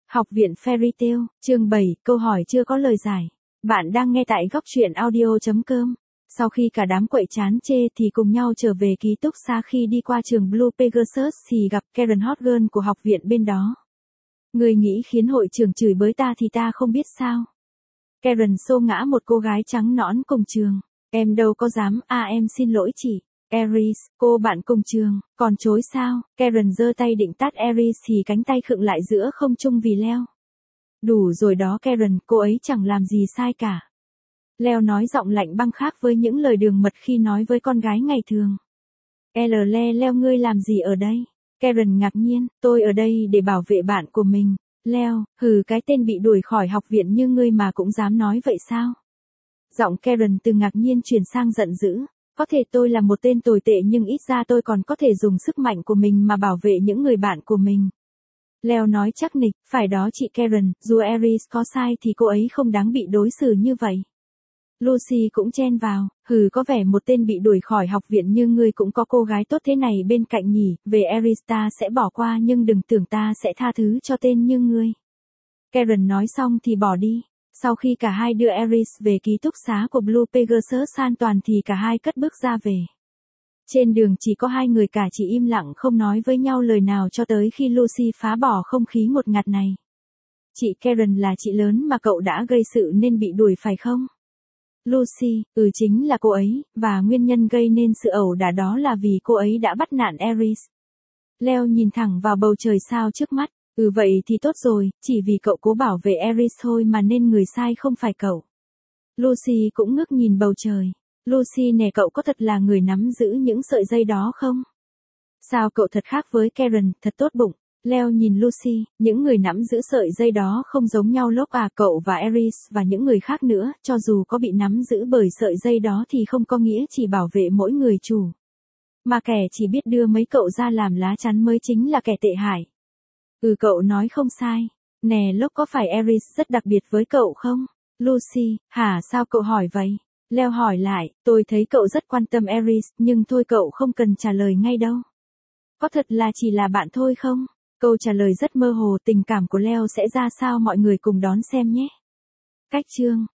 Học viện Fairy Tail, chương 7, câu hỏi chưa có lời giải. Bạn đang nghe tại góc truyện audio.com. Sau khi cả đám quậy chán chê thì cùng nhau trở về ký túc xá, khi đi qua trường Blue Pegasus thì gặp Karen Hot Girl của học viện bên đó. Người nghĩ khiến hội trưởng chửi bới ta thì ta không biết sao. Karen xô ngã một cô gái trắng nõn cùng trường. Em đâu có dám, em xin lỗi chị. Aries, cô bạn cùng trường, còn chối sao? Karen giơ tay định tát Aries thì cánh tay khựng lại giữa không trung vì Leo. Đủ rồi đó Karen, cô ấy chẳng làm gì sai cả. Leo nói giọng lạnh băng khác với những lời đường mật khi nói với con gái ngày thường. Leo, ngươi làm gì ở đây? Karen ngạc nhiên, tôi ở đây để bảo vệ bạn của mình. Leo, cái tên bị đuổi khỏi học viện như ngươi mà cũng dám nói vậy sao? Giọng Karen từ ngạc nhiên chuyển sang giận dữ. Có thể tôi là một tên tồi tệ nhưng ít ra tôi còn có thể dùng sức mạnh của mình mà bảo vệ những người bạn của mình. Leo nói chắc nịch, phải đó chị Karen, dù Aries có sai thì cô ấy không đáng bị đối xử như vậy. Lucy cũng chen vào, có vẻ một tên bị đuổi khỏi học viện như ngươi cũng có cô gái tốt thế này bên cạnh nhỉ, về Aries ta sẽ bỏ qua nhưng đừng tưởng ta sẽ tha thứ cho tên như ngươi. Karen nói xong thì bỏ đi. Sau khi cả hai đưa Aries về ký túc xá của Blue Pegasus an toàn thì cả hai cất bước ra về. Trên đường chỉ có hai người cả chỉ im lặng không nói với nhau lời nào cho tới khi Lucy phá bỏ không khí ngột ngạt này. Chị Karen là chị lớn mà cậu đã gây sự nên bị đuổi phải không? Lucy, chính là cô ấy, và nguyên nhân gây nên sự ẩu đả đó là vì cô ấy đã bắt nạt Aries. Leo nhìn thẳng vào bầu trời sao trước mắt. Vậy thì tốt rồi, chỉ vì cậu cố bảo vệ Aries thôi mà nên người sai không phải cậu. Lucy cũng ngước nhìn bầu trời. Lucy nè, cậu có thật là người nắm giữ những sợi dây đó không? Sao cậu thật khác với Karen, thật tốt bụng. Leo nhìn Lucy, những người nắm giữ sợi dây đó không giống nhau lốc cậu và Aries và những người khác nữa, cho dù có bị nắm giữ bởi sợi dây đó thì không có nghĩa chỉ bảo vệ mỗi người chủ. Mà kẻ chỉ biết đưa mấy cậu ra làm lá chắn mới chính là kẻ tệ hại. Cậu nói không sai. Nè Locke, có phải Aries rất đặc biệt với cậu không? Lucy, sao cậu hỏi vậy? Leo hỏi lại, tôi thấy cậu rất quan tâm Aries, nhưng thôi cậu không cần trả lời ngay đâu. Có thật là chỉ là bạn thôi không? Câu trả lời rất mơ hồ, tình cảm của Leo sẽ ra sao mọi người cùng đón xem nhé. Cách chương